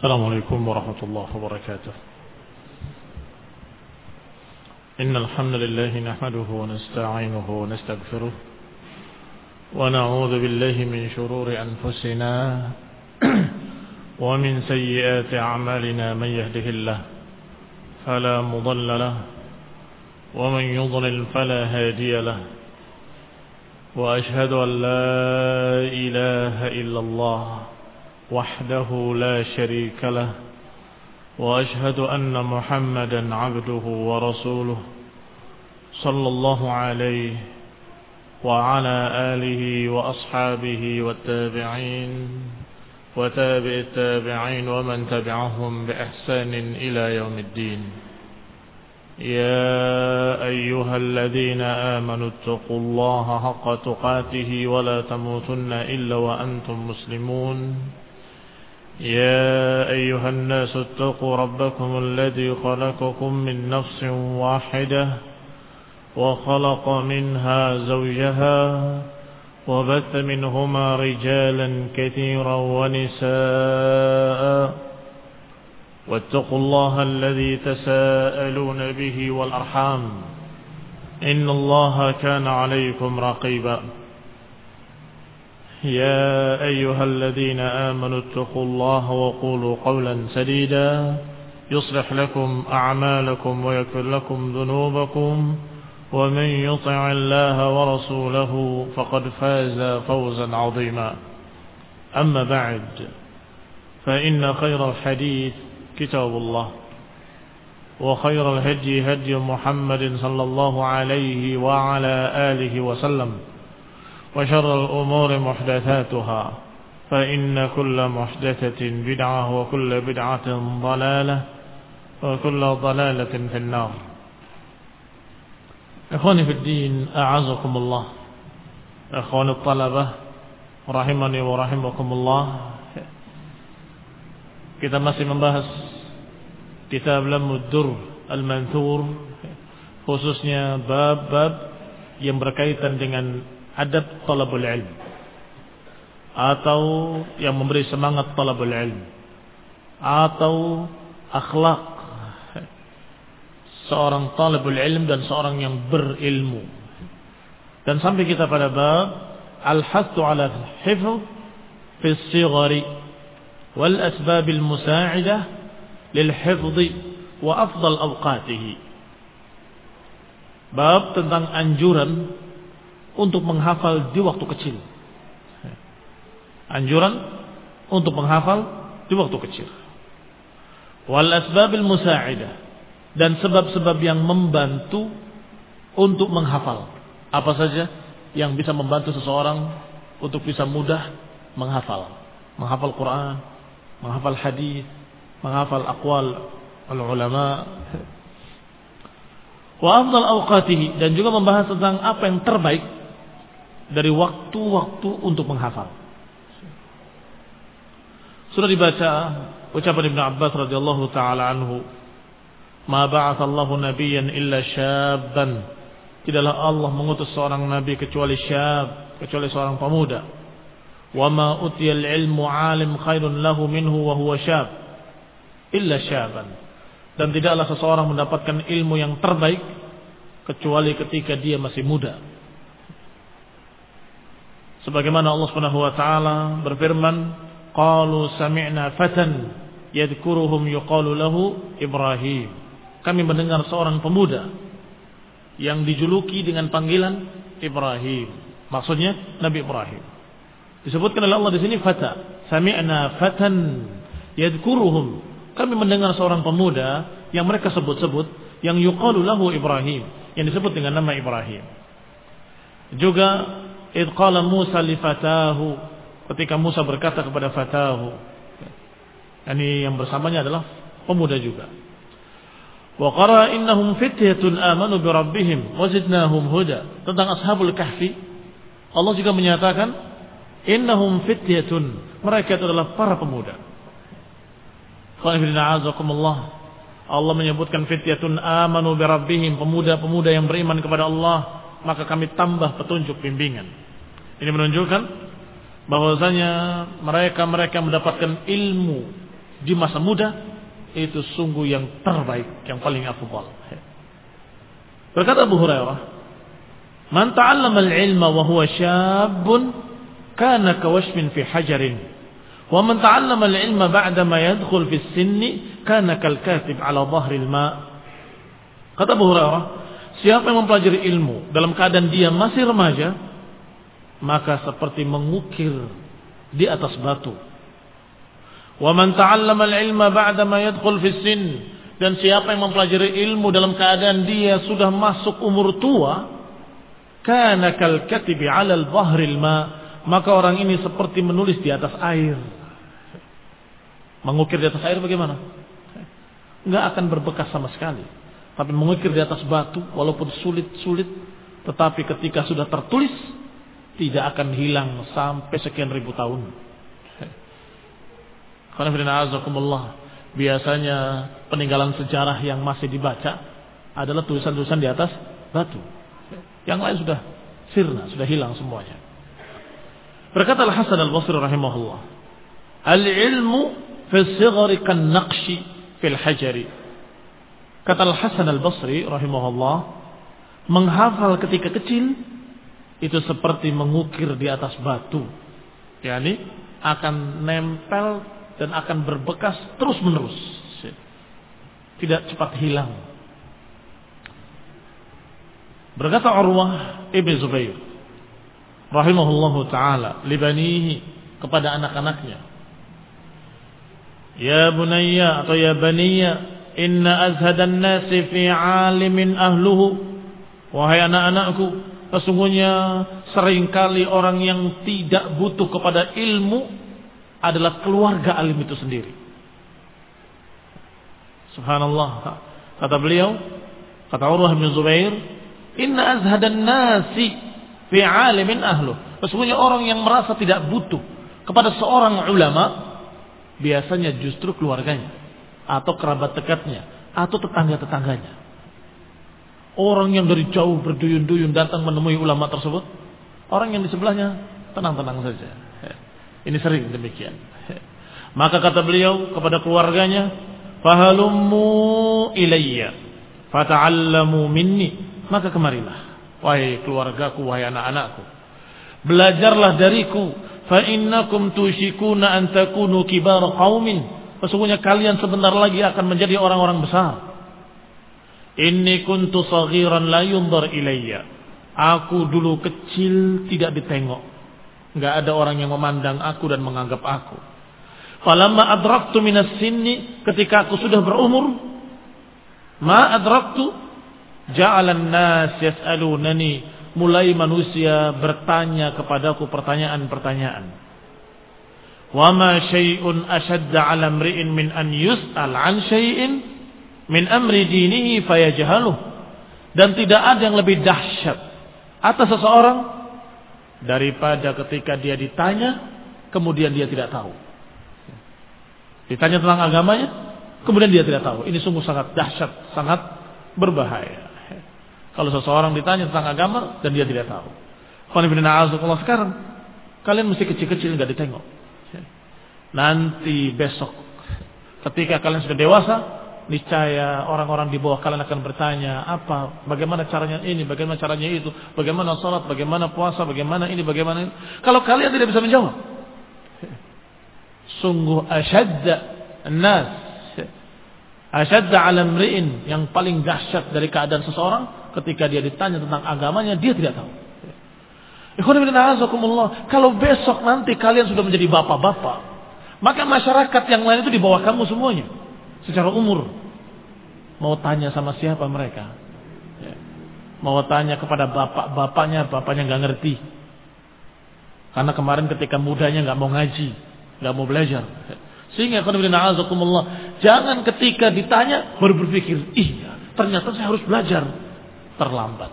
السلام عليكم ورحمة الله وبركاته. إن الحمد لله نحمده ونستعينه ونستغفره ونعوذ بالله من شرور أنفسنا ومن سيئات أعمالنا. من يهده الله فلا مضل له ومن يضلل فلا هادي له. وأشهد أن لا إله إلا الله وحده لا شريك له. وأشهد أن محمدا عبده ورسوله صلى الله عليه وعلى آله وأصحابه والتابعين وتابع التابعين ومن تبعهم بإحسان إلى يوم الدين. يا أيها الذين آمنوا اتقوا الله حق تقاته ولا تموتن إلا وأنتم مسلمون. يا أيها الناس اتقوا ربكم الذي خلقكم من نفس واحدة وخلق منها زوجها وبث منهما رجالا كثيرا ونساء. واتقوا الله الذي تساءلون به والأرحام إن الله كان عليكم رقيبا. يا أيها الذين آمنوا اتقوا الله وقولوا قولا سديدا يصلح لكم أعمالكم ويغفر لكم ذنوبكم ومن يطع الله ورسوله فقد فاز فوزا عظيما. أما بعد فإن خير الحديث كتاب الله وخير الهدي هدي محمد صلى الله عليه وعلى آله وسلم وشر الأمور محدثاتها فإن كل محدثة بدعة وكل بدعة ضلالة وكل ضلالة في النار. إخواني في الدين أعزكم الله. إخواني الطلبة rahimani wa rahimakumullah. Kita masih membahas kitab Lamud Durr Al-Manthur, khususnya bab-bab yang berkaitan dengan adab talabul ilm atau yang memberi semangat talabul ilm atau akhlak seorang talabul ilm dan seorang yang berilmu. Dan sampai kita pada bab al-hathu ala hifz fi as-sighari wal asbab al-musa'idah lil hifz wa afdal awqatihi. Bab tentang anjuran untuk menghafal di waktu kecil. Anjuran untuk menghafal di waktu kecil. Wal asbabil musa'idah, dan sebab-sebab yang membantu untuk menghafal. Apa saja yang bisa membantu seseorang untuk bisa mudah menghafal. Menghafal Quran, menghafal hadis, menghafal aqwal al-ulama. Wa afdal awqatihi, dan juga membahas tentang apa yang terbaik dari waktu-waktu untuk menghafal. Sudah dibaca ucapan Ibnu Abbas radhiyallahu taala anhu, "Ma ba'atsallahu nabiyyan illa syabban." Tidaklah Allah mengutus seorang nabi kecuali syab, kecuali seorang pemuda. "Wa ma utiyal ilmu 'alim khairun lahu minhu wa huwa syab." Illa syaban. Dan tidaklah seseorang mendapatkan ilmu yang terbaik kecuali ketika dia masih muda. Sebagaimana Allah Subhanahu wa taala berfirman, qalu sami'na fatan yadhkuruhum yuqalu lahu Ibrahim. Kami mendengar seorang pemuda yang dijuluki dengan panggilan Ibrahim. Maksudnya Nabi Ibrahim. Disebutkan oleh Allah di sini fata. Sami'na fatan yadhkuruhum. Kami mendengar seorang pemuda yang mereka sebut-sebut yang yuqalu lahu Ibrahim, yang disebut dengan nama Ibrahim. Juga idh qala Musa li fatahu, ketika Musa berkata kepada fatahu, ini yang bersamanya adalah pemuda juga. Wa qara innahum fityatun amanu bi rabbihim wa zidnahum huda. Tentang ashabul kahfi Allah juga menyatakan innahum fityatun, mereka itu adalah para pemuda. Allah menyebutkan fityatun amanu bi rabbihim, pemuda-pemuda yang beriman kepada Allah, maka kami tambah petunjuk bimbingan. Ini menunjukkan bahwasanya mereka mendapatkan ilmu di masa muda, itu sungguh yang terbaik, yang paling afdal. Berkata Abu Hurairah, "Man ta'allama al-ilma wa huwa syabun kana kawashmin fi hajarin, wa man ta'allama al-ilma ba'da ma yadkhul fi as-sinni kana kal-katib 'ala dhahri al-ma'." Kata Abu Hurairah, siapa yang mempelajari ilmu dalam keadaan dia masih remaja, maka seperti mengukir di atas batu. Wa man ta'allama al-ilma ba'da ma yadkhul fi as-sin, dan siapa yang mempelajari ilmu dalam keadaan dia sudah masuk umur tua, kana kal katibi 'ala al-bahri al-ma, maka orang ini seperti menulis di atas air. Mengukir di atas air bagaimana? Enggak akan berbekas sama sekali. Tapi mengukir di atas batu walaupun sulit-sulit, tetapi ketika sudah tertulis tidak akan hilang sampai sekian ribu tahun. Biasanya peninggalan sejarah yang masih dibaca adalah tulisan-tulisan di atas batu. Yang lain sudah sirna, sudah hilang semuanya. Berkata Al-Hasan Al-Basri rahimahullah, "Al-ilmu fi as-sighari kan-naqshi fil hajari." Kata Al-Hasan Al-Basri rahimahullah, menghafal ketika kecil itu seperti mengukir di atas batu. yakni akan nempel dan akan berbekas terus-menerus. Tidak cepat hilang. Berkata Urwah Ibn Zubair rahimahullahu ta'ala libanihi, kepada anak-anaknya, ya bunayya atau ya baniya, inna azhadan nasi fi alimin ahluhu, wahai anak-anakku, sesungguhnya seringkali orang yang tidak butuh kepada ilmu adalah keluarga alim itu sendiri. Subhanallah. Kata beliau, kata Urwah bin Zubair, inna azhadan nasi fi alimin ahlu, sesungguhnya orang yang merasa tidak butuh kepada seorang ulama biasanya justru keluarganya atau kerabat dekatnya atau tetangga-tetangganya. Orang yang dari jauh berduyun-duyun datang menemui ulama tersebut, orang yang di sebelahnya tenang-tenang saja. Ini sering demikian. Maka kata beliau kepada keluarganya, fahalummu ilayya fata'allamu minni, maka kemarilah wahai keluargaku, wahai anak-anakku, belajarlah dariku, fa innakum tushikuna an takunu kibar qaumin, sesungguhnya kalian sebentar lagi akan menjadi orang-orang besar. Inni kuntu saghiran la yunzar ilayya, aku dulu kecil tidak ditengok, enggak ada orang yang memandang aku dan menganggap aku. Falamma adraktu minas sinni, ketika aku sudah berumur, ma adraktu ja'alan nas yas'alunani, mulai manusia bertanya kepadaku pertanyaan-pertanyaan. Wa ma syai'un ashadda 'ala imri'in min an yus'al 'an syai'in min amri dinihi fayajhaluh, dan tidak ada yang lebih dahsyat atas seseorang daripada ketika dia ditanya kemudian dia tidak tahu. Ditanya tentang agamanya kemudian dia tidak tahu. Ini sungguh sangat dahsyat, sangat berbahaya. Kalau seseorang ditanya tentang agama dan dia tidak tahu. Sekarang kalian mesti kecil-kecil enggak ditengok. Nanti besok ketika kalian sudah dewasa, niscaya orang-orang di bawah kalian akan bertanya, bagaimana caranya ini, bagaimana caranya itu, bagaimana salat, bagaimana puasa, bagaimana ini, bagaimana ini. Kalau kalian tidak bisa menjawab, sungguh asyadda an-nas, asyadda 'ala imri'in, yang paling dahsyat dari keadaan seseorang ketika dia ditanya tentang agamanya dia tidak tahu. Kalau besok nanti kalian sudah menjadi bapak-bapak, maka masyarakat yang lain itu di bawah kamu semuanya secara umur. Mau tanya sama siapa mereka? Mau tanya kepada bapaknya nggak ngerti. Karena kemarin ketika mudanya nggak mau ngaji, nggak mau belajar. Sehingga jangan ketika ditanya baru berpikir, ternyata saya harus belajar. Terlambat.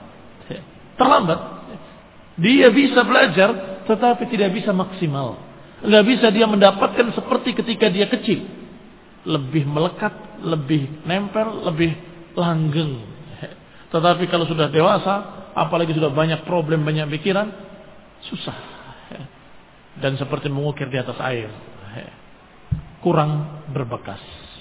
Dia bisa belajar, tetapi tidak bisa maksimal. Nggak bisa dia mendapatkan seperti ketika dia kecil. Lebih melekat, lebih nempel, lebih langgeng. Tetapi kalau sudah dewasa, apalagi sudah banyak problem, banyak pikiran, susah. Dan seperti mengukir di atas air. kurang berbekas.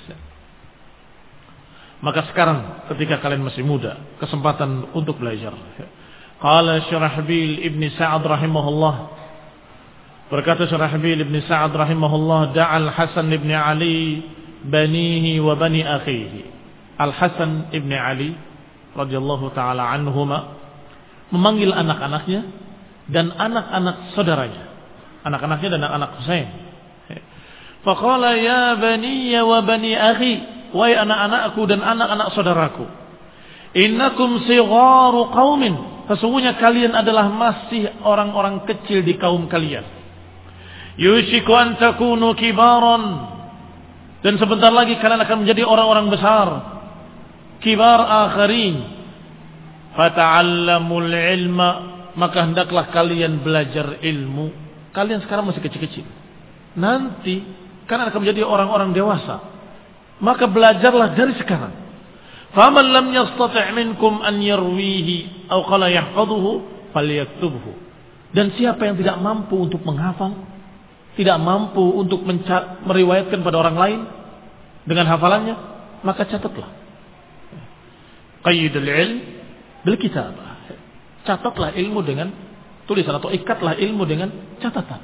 Maka sekarang ketika kalian masih muda, kesempatan untuk belajar. Qala Syurahbil ibn Sa'ad rahimahullah, berkata Syurahbil ibn Sa'ad rahimahullah, da'al Hasan ibn Ali banihi wa bani akhihi. Al Hasan ibn Ali radhiyallahu taala anhuma memanggil anak-anaknya dan anak-anak saudaranya, anak-anaknya dan anak-anak Husain. Faqala ya bani wa bani akhi, wahai anak-anakku dan anak-anak saudaraku, innakum sigharu qaumin, sesungguhnya kalian adalah masih orang-orang kecil di kaum kalian. Yushiku an takunu kibaran, dan sebentar lagi kalian akan menjadi orang-orang besar, kibar akharin. Fata'allamul ilma, maka hendaklah kalian belajar ilmu. Kalian sekarang masih kecil-kecil, nanti kalian akan menjadi orang-orang dewasa, maka belajarlah dari sekarang. Faman lam yastati' minkum an yarwihi aw qala yahfazuhu falyaktubhu. Dan siapa yang tidak mampu untuk menghafal, tidak mampu untuk meriwayatkan pada orang lain dengan hafalannya, maka catatlah. Qayyidul ilm bil kitabah. Catatlah ilmu dengan tulisan, atau ikatlah ilmu dengan catatan.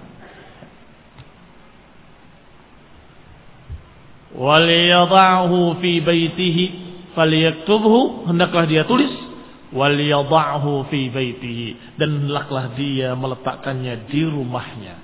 Wal yada'hu fi baitihi falyaktubhu, hendaklah dia tulis. Wal yada'hu fi baitihi, dan hendaklah dia meletakkannya di rumahnya.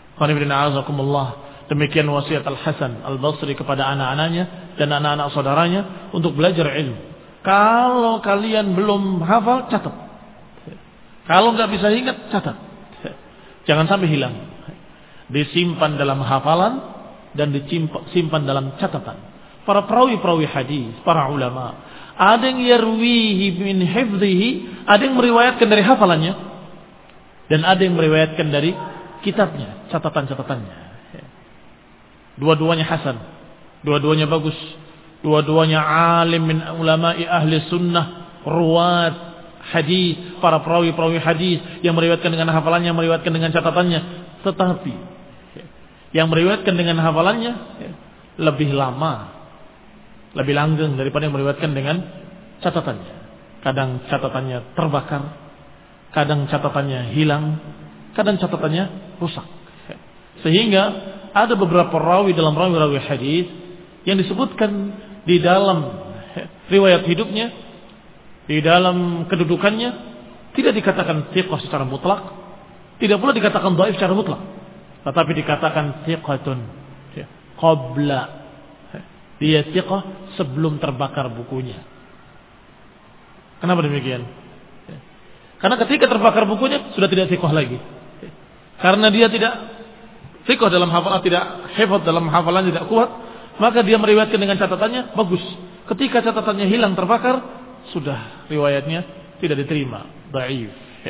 Demikian wasiat Al-Hasan Al-Basri kepada anak-anaknya dan anak-anak saudaranya untuk belajar ilmu. Kalau kalian belum hafal, catat. Kalau nggak bisa ingat, catat. Jangan sampai hilang. Disimpan dalam hafalan dan disimpan dalam catatan. Para perawi-perawi hadis, para ulama, ada yang yarwihi min hifdhihi, ada yang meriwayatkan dari hafalannya, dan ada yang meriwayatkan dari kitabnya, catatan-catatannya. Dua-duanya hasan, dua-duanya bagus, dua-duanya alim min ulama'i ahli sunnah, ruwat hadis, para perawi-perawi hadis yang meriwayatkan dengan hafalannya, meriwayatkan dengan catatannya. Tetapi yang meriwayatkan dengan hafalannya lebih lama, lebih langgeng daripada yang meriwayatkan dengan catatannya. Kadang catatannya terbakar, kadang catatannya hilang, kadang catatannya rusak. Sehingga ada beberapa rawi dalam rawi-rawi hadis yang disebutkan di dalam riwayat hidupnya, di dalam kedudukannya, tidak dikatakan thiqah secara mutlak, tidak pula dikatakan dhaif secara mutlak, tetapi dikatakan thiqatun qabla, dia thiqah sebelum terbakar bukunya. Kenapa demikian? Karena ketika terbakar bukunya sudah tidak thiqah lagi. Karena dia tidak thiqah dalam hafalan, tidak hifadz dalam hafalan, tidak kuat, maka dia meriwayatkan dengan catatannya bagus. Ketika catatannya hilang, terbakar, sudah riwayatnya tidak diterima, dhaif.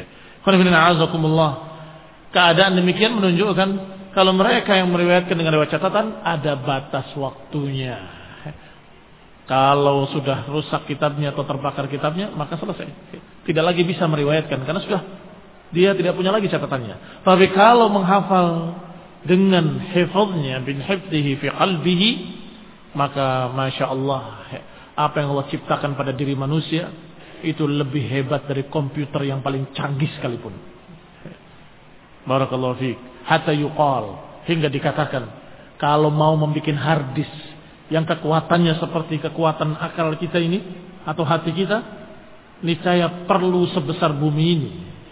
Keadaan demikian menunjukkan kalau mereka yang meriwayatkan dengan riwayat catatan ada batas waktunya. Kalau sudah rusak kitabnya atau terbakar kitabnya, maka selesai. Tidak lagi bisa meriwayatkan karena sudah dia tidak punya lagi catatannya. Tapi kalau menghafal dengan hifadznya bin hifdzihi fi qalbihi, maka masya Allah, apa yang Allah ciptakan pada diri manusia itu lebih hebat dari komputer yang paling canggih sekalipun. Barakallahu fiik. Hatta yuqal, hingga dikatakan kalau mau membuat hard disk yang kekuatannya seperti kekuatan akal kita ini atau hati kita, niscaya perlu sebesar bumi ini.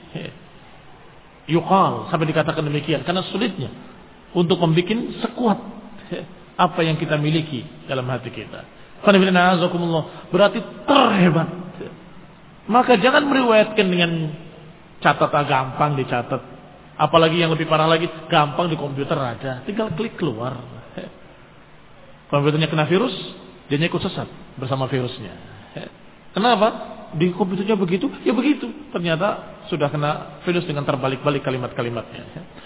Yuqal, sampai dikatakan demikian karena sulitnya untuk membuat sekuat apa yang kita miliki dalam hati kita. Berarti terhebat. Maka jangan meriwayatkan dengan catatan, gampang dicatat. Apalagi yang lebih parah lagi, gampang di komputer ada, tinggal klik keluar. Komputernya kena virus, dia ikut sesat bersama virusnya. Kenapa? Di komputernya begitu, ya begitu. Ternyata sudah kena virus dengan terbalik-balik kalimat-kalimatnya.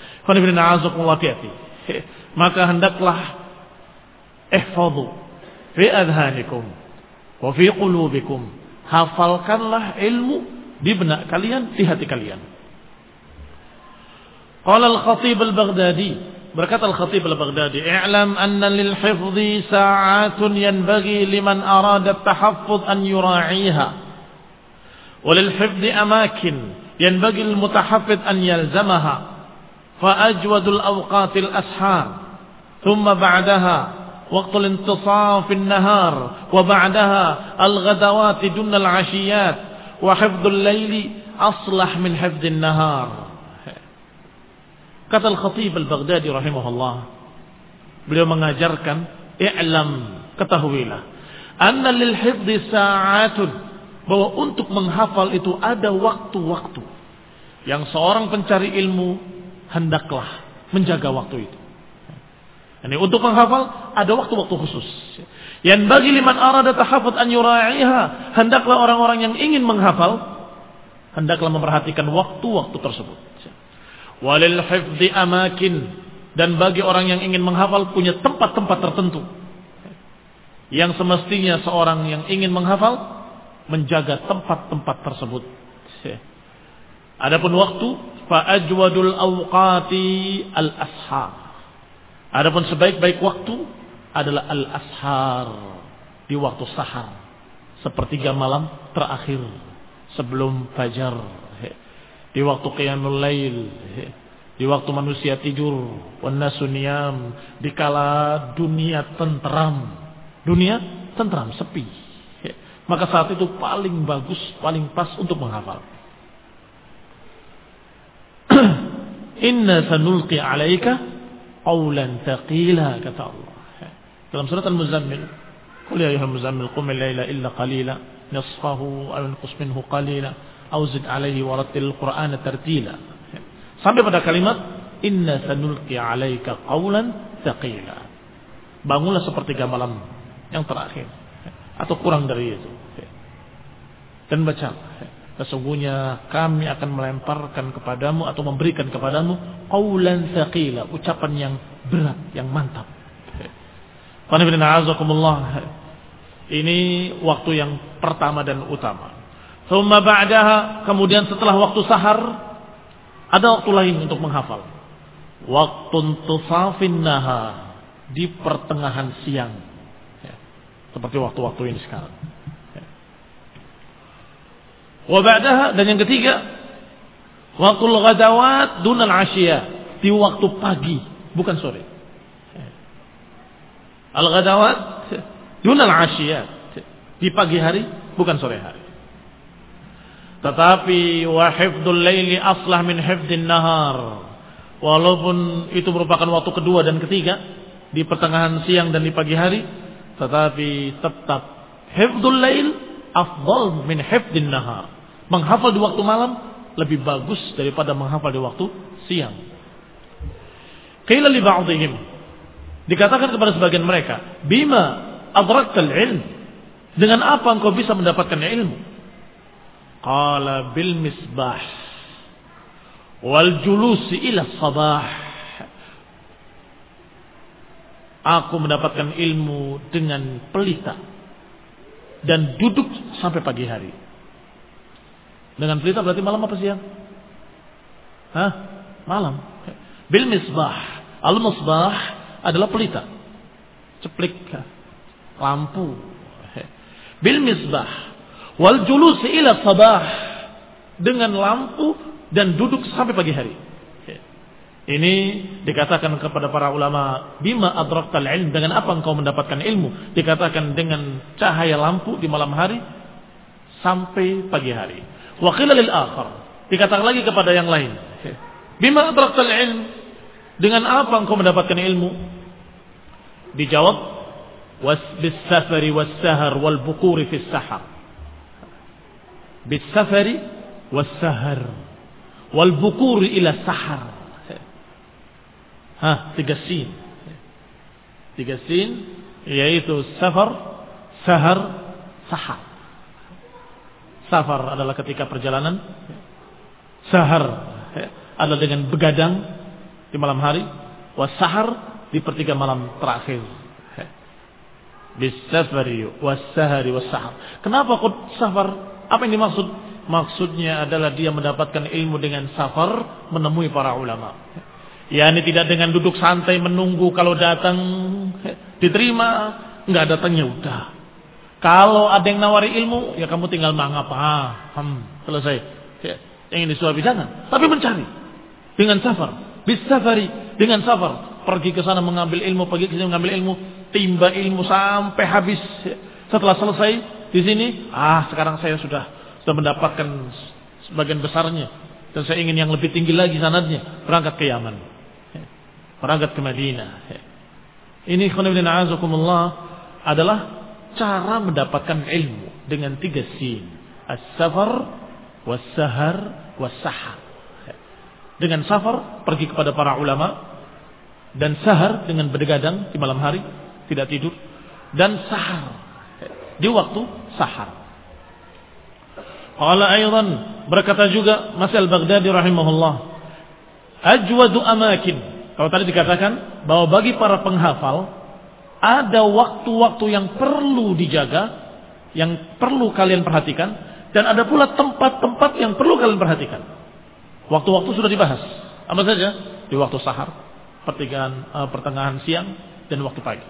Maka hendaklah ihfadhu fi adhanikum wa fi qulubikum, hafalkanlah ilmu di benak kalian, di hati kalian. Qala al-Khatib al-Baghdadi, Berkata Al-Khatib Al-Baghdadi, "I'lam anna lil hifdhi sa'atun yanbaghi liman arada at-tahaffuz an yura'iha. Wa lil hifdhi amakin yanbaghi lil mutahaffid an yalzamaha. Fa ajwadul awqatil ashar. Thumma ba'daha waqtul intisaf an-nahar wa ba'daha al-ghadawat dun al-'ashiyat wa hifdhul layli aslah min hifdhin nahar." Kata Al-Khatib Al-Baghdadi rahimahullah, beliau mengajarkan, i'lam, ketahuilah, anna lil hifdhi sa'atun, bahwa untuk menghafal itu ada waktu-waktu yang seorang pencari ilmu hendaklah menjaga waktu itu. Ini untuk menghafal ada waktu-waktu khusus. Yang bagi liman arada tahaffuz an yura'iha, hendaklah orang-orang yang ingin menghafal hendaklah memperhatikan waktu-waktu tersebut. Walil hifdhi amakin, dan bagi orang yang ingin menghafal punya tempat-tempat tertentu yang semestinya seorang yang ingin menghafal menjaga tempat-tempat tersebut. Adapun waktu, fa ajwadul awqati al-ashar. Adapun sebaik-baik waktu adalah al-ashar, di waktu sahar, sepertiga malam terakhir sebelum fajar. Di waktu qiyamul lail, di waktu manusia tidur, wan nasu niyam, dikala dunia tentram, sepi. Maka saat itu paling bagus, paling pas untuk menghafal. Inna sanulqi 'alaika qawlan thaqila, kata Allah dalam surat Al-Muzammil, qul ya ayyuhal muzammil qum al-laila illa qalila nisfahu aw inqus minhu qalila Auzid alaihi warattil Qur'ana tartila. Sampai pada kalimat inna sanulqi 'alaika qawlan thaqila. Bangunlah sepertiga malam yang terakhir atau kurang dari itu. Dan baca, sesungguhnya kami akan melemparkan kepadamu atau memberikan kepadamu qawlan thaqila, ucapan yang berat, yang mantap. Ini waktu yang pertama dan utama. Thumma ba'daha, kemudian setelah waktu sahar ada waktu lain untuk menghafal. Waktun tusafin nahar, di pertengahan siang, seperti waktu-waktu ini sekarang. Wa ba'daha, dan yang ketiga, waktul ghadawat dunal asyiyah, di waktu pagi, bukan sore. Al-ghadawat dunal asyiyah, di pagi hari, bukan sore hari. Tetapi wa hifdzul laili aslah min hifdzin nahar, walaupun itu merupakan waktu kedua dan ketiga, di pertengahan siang dan di pagi hari, tetapi tetap hifdzul lail afdal min hifdzin nahar. Menghafal di waktu malam lebih bagus daripada menghafal di waktu siang. Qila li ba'dihim, dikatakan kepada sebagian mereka, bima adraktal ilm, dengan apa engkau bisa mendapatkan ilmu? Qala bil misbah wal julusi ila sabah. Aku mendapatkan ilmu dengan pelita dan duduk sampai pagi hari. Dengan pelita berarti malam apa siang? Malam. Bil misbah. Al misbah adalah pelita, ceplik, lampu. Bil misbah wal julus ila sabah, dengan lampu dan duduk sampai pagi hari. Ini dikatakan kepada para ulama, bima adraktal ilm, dengan apa engkau mendapatkan ilmu? Dikatakan dengan cahaya lampu di malam hari sampai pagi hari. Wa qila lil akhar, dikatakan lagi kepada yang lain, bima adraktal ilm, dengan apa engkau mendapatkan ilmu? Dijawab, was bis safari was sahar wal bukuri fis sahar. Bis safari was sahar wal bukuri ila sahar. Tiga sin, yaitu safar, sahar, sahar. Safar adalah ketika perjalanan, sahar adalah dengan begadang di malam hari, wasahar di pertiga malam terakhir. Bisafari wasahari wasahar. Kenapa kok safar? Apa yang dimaksud? Maksudnya adalah dia mendapatkan ilmu dengan safar, menemui para ulama. Ya, ini tidak dengan duduk santai menunggu kalau datang diterima, enggak datangnya udah. Kalau ada yang nawari ilmu, ya kamu tinggal mangap, selesai. Ya, yang ini suapi jangan, tapi mencari dengan safar, bisafari, dengan safar, pergi ke sana mengambil ilmu, pergi ke sini mengambil ilmu, timba ilmu sampai habis. Setelah selesai di sini, sekarang saya sudah mendapatkan sebagian besarnya dan saya ingin yang lebih tinggi lagi sanadnya, berangkat ke Yaman, berangkat ke Madinah. Ini khonibina azakumullah adalah cara mendapatkan ilmu dengan 3 sin, as-safar, was-sahar, was-sahar. Dengan safar pergi kepada para ulama, dan sahar dengan bergadang di malam hari tidak tidur, dan sahar di waktu sahar. Qala aidan, berkata juga Masih al-Baghdadi rahimahullah, ajwadu amakin. Kalau tadi dikatakan bahwa bagi para penghafal ada waktu-waktu yang perlu dijaga, yang perlu kalian perhatikan, dan ada pula tempat-tempat yang perlu kalian perhatikan. Waktu-waktu sudah dibahas. Apa saja? Di waktu sahar, pertengahan siang, dan waktu pagi.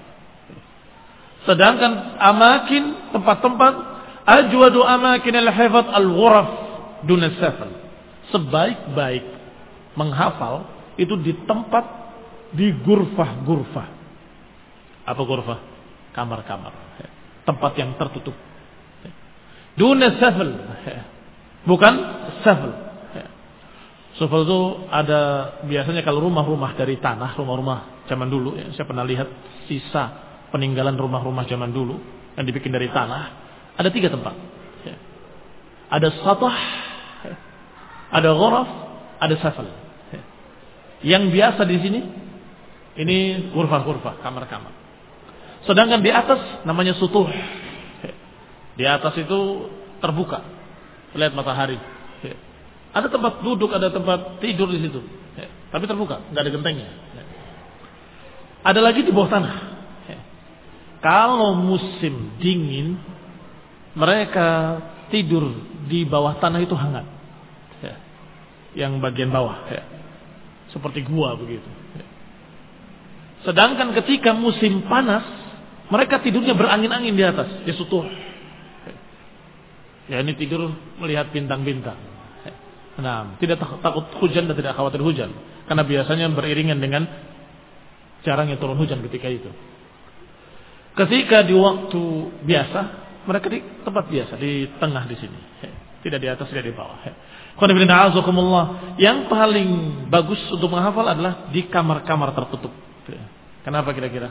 Sedangkan amakin, tempat-tempat, ajwadu amakin al-hifdz al-ghuraf duna safal. Sebaik-baik menghafal itu di tempat, di gurfah-gurfah. Apa gurfah? Kamar-kamar. Tempat yang tertutup. Duna safal. Bukan safal. Safal itu ada biasanya kalau rumah-rumah dari tanah, rumah-rumah zaman dulu. Saya pernah lihat sisa peninggalan rumah-rumah zaman dulu yang dibikin dari tanah. Ada 3 tempat. Ada satah, ada ghuraf, ada safal. Yang biasa di sini ini gurfah-gurfah, kamar-kamar. Sedangkan di atas namanya sutuh. Di atas itu terbuka, lihat matahari. Ada tempat duduk, ada tempat tidur di situ. Tapi terbuka, nggak ada gentengnya. Ada lagi di bawah tanah. Kalau musim dingin, mereka tidur di bawah tanah itu hangat. Yang bagian bawah, seperti gua begitu. Sedangkan ketika musim panas, mereka tidurnya berangin-angin di atas, di sutuh. Ya, ini tidur melihat bintang-bintang. Nah, tidak takut hujan dan tidak khawatir hujan, karena biasanya beriringan dengan jarangnya turun hujan ketika itu. Ketika di waktu biasa, mereka di tempat biasa, di tengah di sini, tidak di atas, tidak di bawah. Yang paling bagus untuk menghafal adalah di kamar-kamar tertutup. Kenapa kira-kira?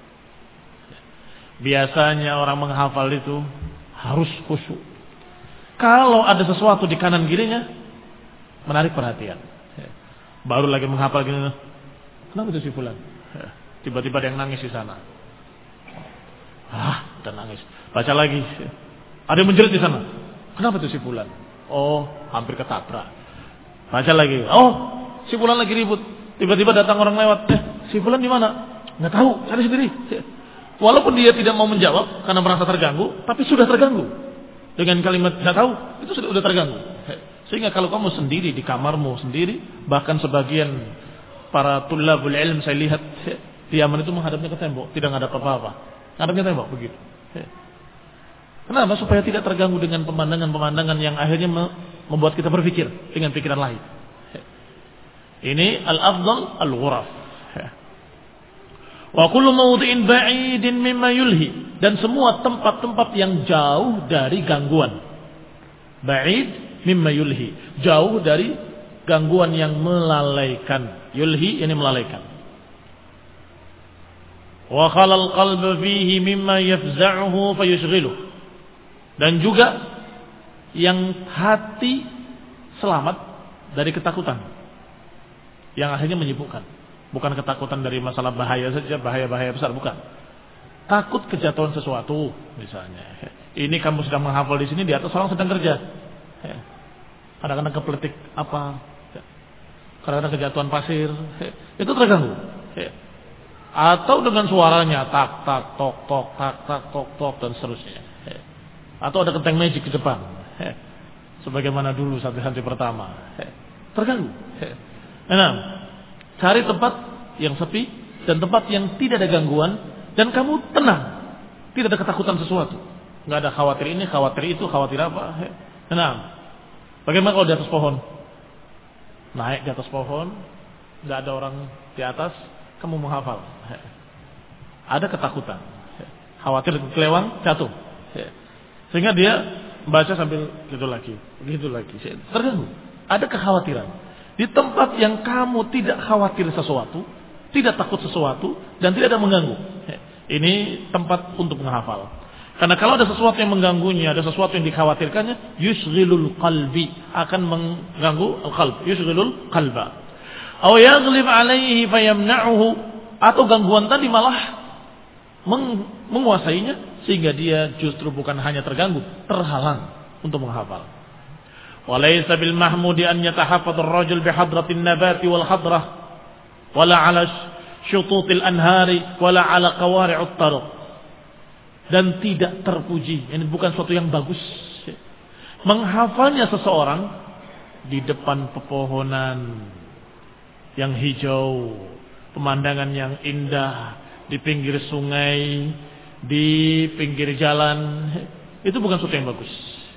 Biasanya orang menghafal itu harus khusyuk. Kalau ada sesuatu di kanan kirinya, menarik perhatian. Baru lagi menghafal gini, kenapa itu si fulan? Tiba-tiba ada yang nangis di sana. Dan nangis. Baca lagi, ada yang menjerit di sana. Kenapa itu si fulan? Oh, hampir ketabrak. Baca lagi. Oh, si fulan lagi ribut. Tiba-tiba datang orang lewat. Si fulan di mana? Nggak tahu, cari sendiri. Walaupun dia tidak mau menjawab karena merasa terganggu, tapi sudah terganggu. Dengan kalimat nggak tahu, itu sudah terganggu. Sehingga kalau kamu sendiri di kamarmu sendiri, bahkan sebagian para tulabul ilm saya lihat di Yaman itu menghadapnya ke tembok, tidak ada apa-apa. Ngadapnya tembok begitu. Kenapa? Supaya tidak terganggu dengan pemandangan-pemandangan yang akhirnya membuat kita berpikir dengan pikiran lain. Ini al-afdal al-ghuraf. Wa kullu mawdi'in ba'idin mimma yulhi, dan semua tempat-tempat yang jauh dari gangguan. Ba'id mimma yulhi, jauh dari gangguan yang melalaikan. Yulhi ini melalaikan. Wa khalal qalba fihi mimma yafza'uhu fayushghiluh, dan juga yang hati selamat dari ketakutan yang akhirnya menyibukkan. Bukan ketakutan dari masalah bahaya saja, bahaya-bahaya besar, bukan. Takut kejatuhan sesuatu misalnya. Ini kamu sedang menghafal di sini, di atas orang sedang kerja. Kadang-kadang kepletik apa, kadang-kadang kejatuhan pasir, itu terganggu. Atau dengan suaranya tak tak tok tok tak tak tok tok dan seterusnya. Atau ada kenteng magic di depan, sebagaimana dulu santri-santri pertama. Terganggu. Nah, Cari tempat yang sepi dan tempat yang tidak ada gangguan dan kamu tenang, tidak ada ketakutan sesuatu, nggak ada khawatir ini, khawatir itu, khawatir apa. Tenang. Bagaimana kalau di atas pohon? Naik di atas pohon, nggak ada orang di atas, kamu menghafal. Ada ketakutan, khawatir kelewang jatuh, sehingga dia baca sambil gitu lagi, terganggu. Ada kekhawatiran. Di tempat yang kamu tidak khawatir sesuatu, tidak takut sesuatu, dan tidak ada mengganggu. Ini tempat untuk menghafal. Karena kalau ada sesuatu yang mengganggunya, ada sesuatu yang dikhawatirkannya, yusghilul qalbi, akan mengganggu al-qalb, yusghilul qalba. Aw yaghlib alaihi fayamna'uhu, atau gangguan tadi malah menguasainya sehingga dia justru bukan hanya terganggu, terhalang untuk menghafal. Walaysa bil mahmudi an yatahaffadhu ar-rajul bihadratin nabati wal hadrah wala 'ala syututil anhari wala 'ala qawari'ut taruq. Dan tidak terpuji, ini bukan suatu yang bagus, menghafalnya seseorang di depan pepohonan yang hijau, pemandangan yang indah, di pinggir sungai, di pinggir jalan, itu bukan sesuatu yang bagus.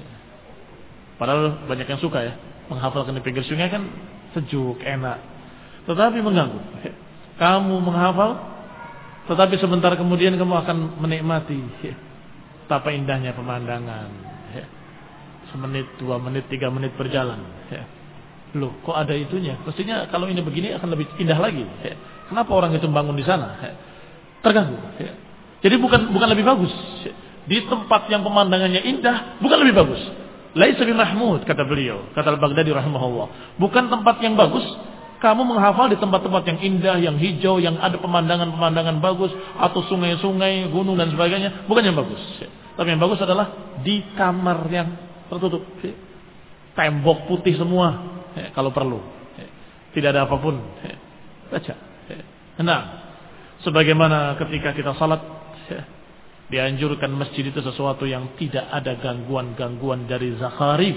Padahal banyak yang suka ya, menghafalkan di pinggir sungai kan sejuk, enak. Tetapi mengganggu. Kamu menghafal, tetapi sebentar kemudian kamu akan menikmati betapa indahnya pemandangan. Semenit, 2 menit, 3 menit berjalan. Loh, kok ada itunya? Mestinya kalau ini begini akan lebih indah lagi. Kenapa orang itu bangun di sana? Terganggu. Jadi bukan lebih bagus. Di tempat yang pemandangannya indah, bukan lebih bagus. Laisa bimahmud, kata beliau, kata Al-Baghdadi rahimahullah. Bukan tempat yang bagus. Kamu menghafal di tempat-tempat yang indah, yang hijau, yang ada pemandangan-pemandangan bagus, atau sungai-sungai, gunung dan sebagainya, bukan yang bagus. Tapi yang bagus adalah di kamar yang tertutup, tembok putih semua, kalau perlu, tidak ada apapun, baca. Nah, sebagaimana ketika kita salat, dianjurkan masjid itu sesuatu yang tidak ada gangguan-gangguan dari zakharif,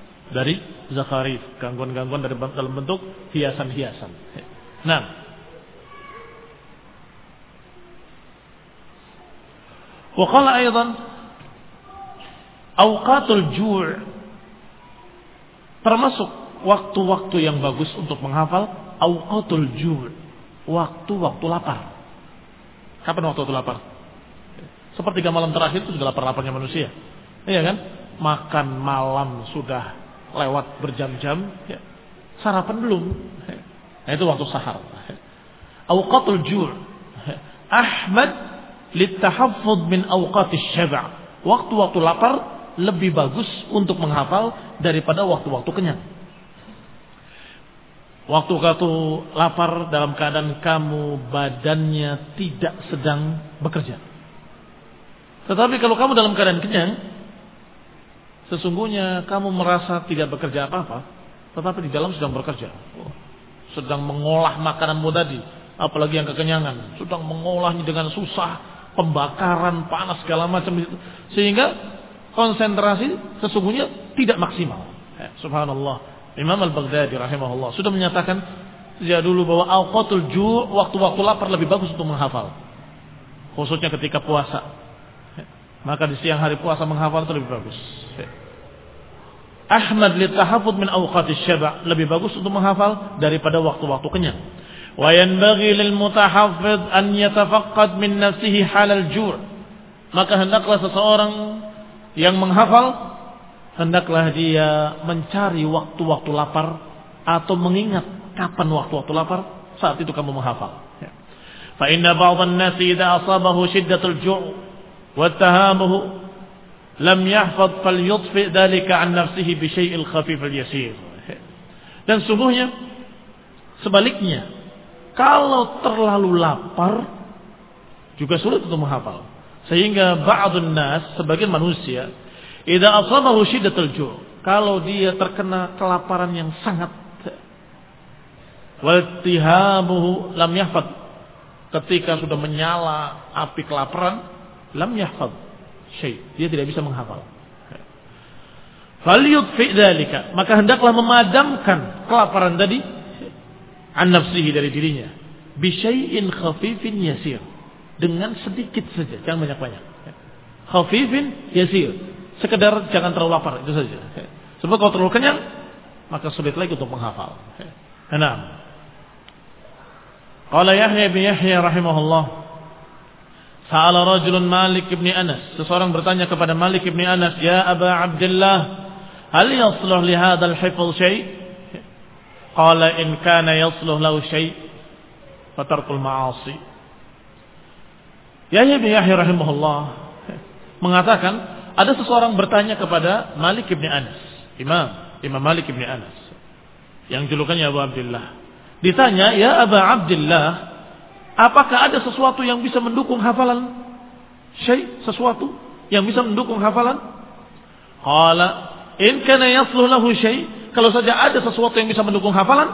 gangguan-gangguan dalam bentuk hiasan-hiasan. Nah, wa qala aidan awqatul ju' termasuk waktu-waktu yang bagus untuk menghafal awqatul ju', waktu-waktu lapar. Kapan waktu lapar? Sepertiga malam terakhir itu sudah lapar-laparnya manusia. Iya kan? Makan malam sudah lewat berjam-jam, ya. Sarapan belum. Nah, itu waktu sahar. Awqatul ju'. Ahmad litahaffuz min awqatis syaba'. Waktu-waktu lapar lebih bagus untuk menghafal daripada waktu-waktu kenyang. Waktu-waktu lapar dalam keadaan kamu badannya tidak sedang bekerja. Tetapi kalau kamu dalam keadaan kenyang, sesungguhnya kamu merasa tidak bekerja apa-apa, tetapi di dalam sedang bekerja, sedang mengolah makananmu tadi, apalagi yang kekenyangan, sedang mengolahnya dengan susah, pembakaran, panas segala macam, sehingga konsentrasi sesungguhnya tidak maksimal. Subhanallah. Imam Al-Baghdadi rahimahullah sudah menyatakan sejak dulu bahwa awqatul ju', waktu-waktu lapar lebih bagus untuk menghafal, khususnya ketika puasa. Maka di siang hari puasa menghafal itu lebih bagus. Ahmad litahaffuz min awqatis syaba', lebih bagus untuk menghafal daripada waktu-waktu kenyang. Wa yanbaghi lil mutahaffidz an yatafaqqad min nafsihi halal ju'. Maka hendaklah seseorang yang menghafal, hendaklah dia mencari waktu-waktu lapar atau mengingat kapan waktu-waktu lapar, saat itu kamu menghafal. Fa inna ba'dhan nasi idza asabahu shiddatul ju' واتهامه لم يحفظ فليطفئ ذلك عن نفسه بشيء الخفيف اليسير. Dan sungguhnya sebaliknya, kalau terlalu lapar juga sulit untuk menghafal. Sehingga ba'dun nas, sebagian manusia, idza asabahu shiddatul ju', kalau dia terkena kelaparan yang sangat, wattihamuhu lam yahfad, ketika sudah menyala api kelaparan, lam yahfaz syai', dia tidak bisa menghafal. Falyutfi dzalika, maka hendaklah memadamkan kelaparan tadi an nafsihi dari dirinya, bi syai'in khafifin yasir, dengan sedikit saja, jangan banyak-banyak. Khafifin yasir, sekedar jangan terlalu lapar, itu saja. Sebab kalau terlalu kenyang, maka sulit lagi untuk menghafal. Nah, qala Yahya bin Yahya rahimahullah, sa'ala rajulun Malik bin Anas, seseorang bertanya kepada Malik bin Anas, ya Aba Abdullah, hal yasluh li hadzal hifz syai'? Qala in kana yasluh lahu syai' fatarkul ma'asi. Yahya bin Yahya rahimahullah mengatakan, ada seseorang bertanya kepada Malik bin Anas, Imam Malik bin Anas, yang julukannya Abu Abdullah. Ditanya, ya Aba Abdullah, apakah ada sesuatu yang bisa mendukung hafalan? Sesuatu yang bisa mendukung hafalan? Qala in kana yasluh lahu syai', kalau saja ada sesuatu yang bisa mendukung hafalan,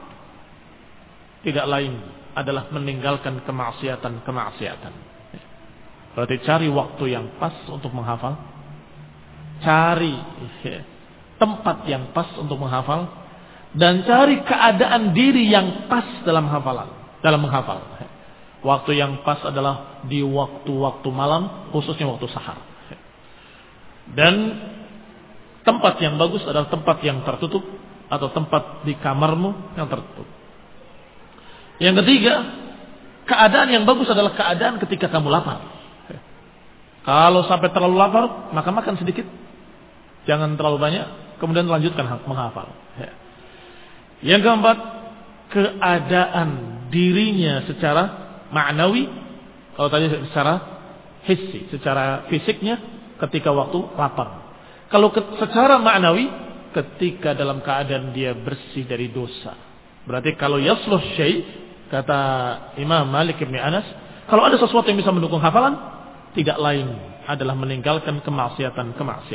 tidak lain adalah meninggalkan kemaksiatan. Berarti cari waktu yang pas untuk menghafal, cari tempat yang pas untuk menghafal, dan cari keadaan diri yang pas dalam menghafal. Waktu yang pas adalah di waktu-waktu malam, khususnya waktu sahar. Dan tempat yang bagus adalah tempat yang tertutup, atau tempat di kamarmu yang tertutup. Yang ketiga, keadaan yang bagus adalah keadaan ketika kamu lapar. Kalau sampai terlalu lapar, maka makan sedikit, jangan terlalu banyak, kemudian lanjutkan menghafal. Yang keempat, keadaan dirinya secara ma'nawi, kalau tadi secara hissi, secara fisiknya ketika waktu lapar. Kalau secara ma'nawi, ketika dalam keadaan dia bersih dari dosa. Berarti kalau yasluh syai', kata Imam Malik bin Anas, kalau ada sesuatu yang bisa mendukung hafalan, tidak lain adalah meninggalkan kemaksiatan.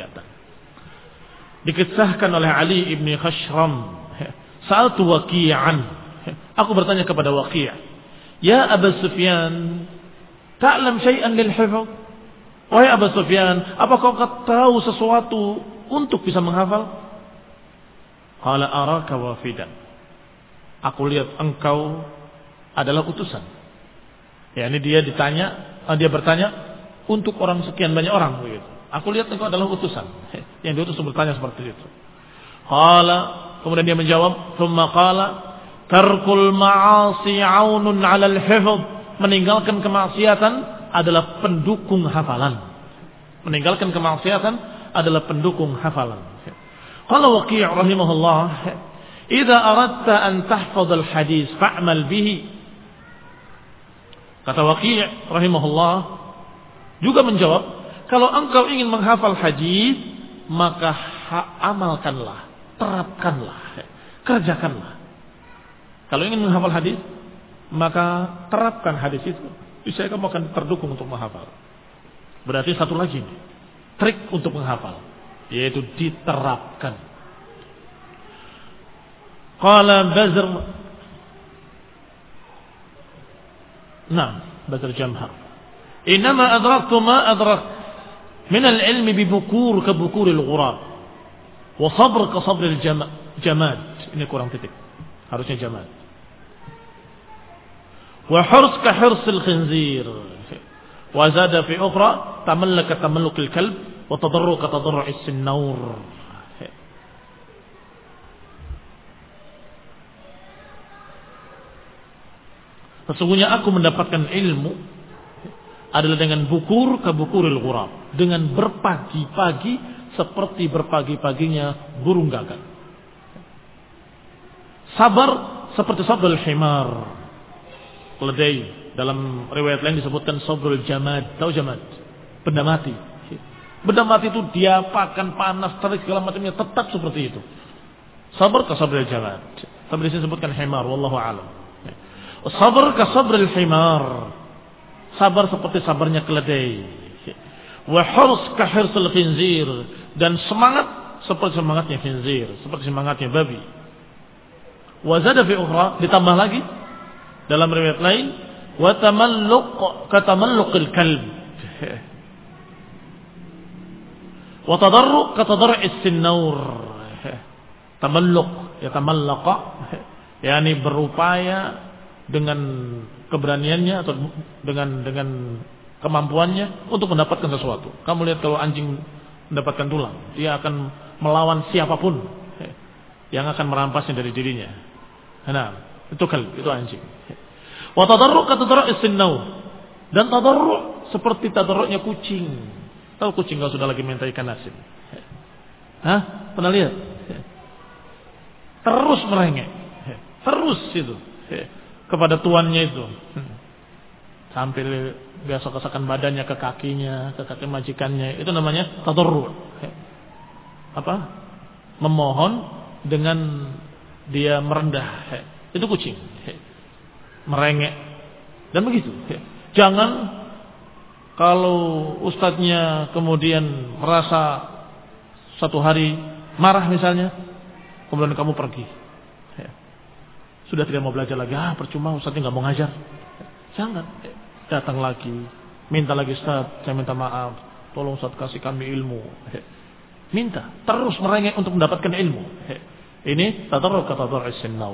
Dikisahkan oleh Ali ibn Khashram, sa'altu Waqi'an, aku bertanya kepada Waqi', ya Abu Sufyan, ta'lam syai'an lil hifz? Wahai Abu Sufyan, apakah kau tahu sesuatu untuk bisa menghafal? Qala araka wafidan, aku lihat engkau adalah utusan. Ya, ini dia bertanya untuk orang sekian banyak orang begitu. Aku lihat engkau adalah utusan. Yang diutus bertanya seperti itu. Qala, kemudian dia menjawab, thumma qala tarkul ma'asi 'aunun 'alal hifz, meninggalkan kemaksiatan adalah pendukung hafalan. Meninggalkan kemaksiatan adalah pendukung hafalan. Qala Waqi' rahimahullah, idza aradta an tahfazal hadis fa'mal bihi. Kata Waqi' rahimahullah juga menjawab, kalau engkau ingin menghafal hadis, maka amalkanlah, terapkanlah, kerjakanlah. Kalau ingin menghafal hadis, maka terapkan hadis itu. Bisa kamu akan terdukung untuk menghafal. Berarti satu lagi nih, trik untuk menghafal, yaitu diterapkan. Qala Bazr, Bazr Jamhar, innama adraktu ma adrak min al-ilmi bi bukur ka bukur al-ghurab wa sabr ka sabr al-jamad. Ini kurang titik, harusnya jamad. Wa hirs ka hirs al-khinzir wa zada fi ukhra tamallak ka tamalluk al-kalb wa tadarru ka tadarru as-sinnaur. Sesungguhnya aku mendapatkan ilmu adalah dengan bukur ke bukuril ghurab, dengan berpagi-pagi seperti berpagi-paginya burung gagak. Sabar seperti sabrul himar. Keledai, dalam riwayat lain disebutkan sabrul jamad. Tahu jamad? Benda mati. Benda mati itu diapakan, panas, terik, segala macamnya, tetap seperti itu. Sabar ke sabrul jamad. Tapi disini disebutkan himar, wallahu a'lam. Sabar ke sabrul himar, sabar seperti sabarnya keledai. Wa hirs ka hirsil khinzir, dan semangat seperti semangatnya khinzir, seperti semangatnya babi. Wa zada fi ukhra, ditambah lagi dalam riwayat lain, wa tamalluq ka tamalluqil kalb, wa tadarru ka tadarru'is sinnaur. Tamalluq, ya tamallaqa, yakni berupaya dengan keberaniannya atau dengan kemampuannya untuk mendapatkan sesuatu. Kamu lihat kalau anjing mendapatkan tulang, dia akan melawan siapapun yang akan merampasnya dari dirinya. Nah, itu anjing. Wa tadarru' ka tadarru'is sinnaw. Dan tadarru' seperti tadarru'nya kucing. Tahu kucing kalau sudah lagi minta ikan asin. Hah? Pernah lihat? Terus merengek. Terus itu. Kepada tuannya itu. Sampai gesok-gesokan badannya ke kakinya, ke kaki majikannya. Itu namanya tadarru'. Memohon dengan dia merendah. Itu kucing. Merengek. Dan begitu. Jangan kalau ustadznya kemudian merasa satu hari marah misalnya, kemudian kamu pergi. Sudah tidak mau belajar lagi. Percuma ustadznya nggak mau ngajar. Jangan. Datang lagi. Minta lagi, Ustaz, saya minta maaf. Tolong Ustaz kasih kami ilmu. Minta. Terus merengek untuk mendapatkan ilmu. Ini tadarru'u ka tadarru'is sinnaur.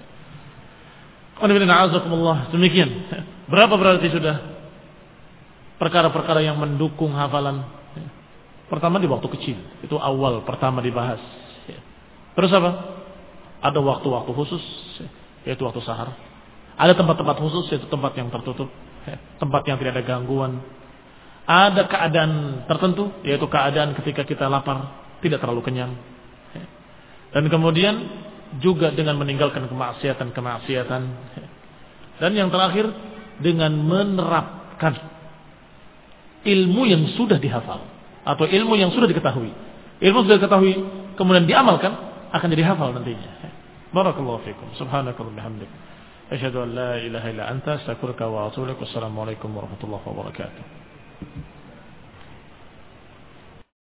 Demikian. Berapa berarti sudah perkara-perkara yang mendukung hafalan? Pertama di waktu kecil. Itu awal pertama dibahas. Terus apa? Ada waktu-waktu khusus, yaitu waktu sahar. Ada tempat-tempat khusus, yaitu tempat yang tertutup, tempat yang tidak ada gangguan. Ada keadaan tertentu, yaitu keadaan ketika kita lapar, tidak terlalu kenyang. Dan kemudian juga dengan meninggalkan kemaksiatan. Dan yang terakhir dengan menerapkan ilmu yang sudah dihafal atau ilmu yang sudah diketahui. Ilmu sudah diketahui kemudian diamalkan akan jadi hafal nantinya. Barakallahu fikum. Subhanakallahumma bihamdik. Asyhadu an la ilaha illa anta astaghfiruka wa atubu ilaik. Wassalamu alaikum warahmatullahi wabarakatuh.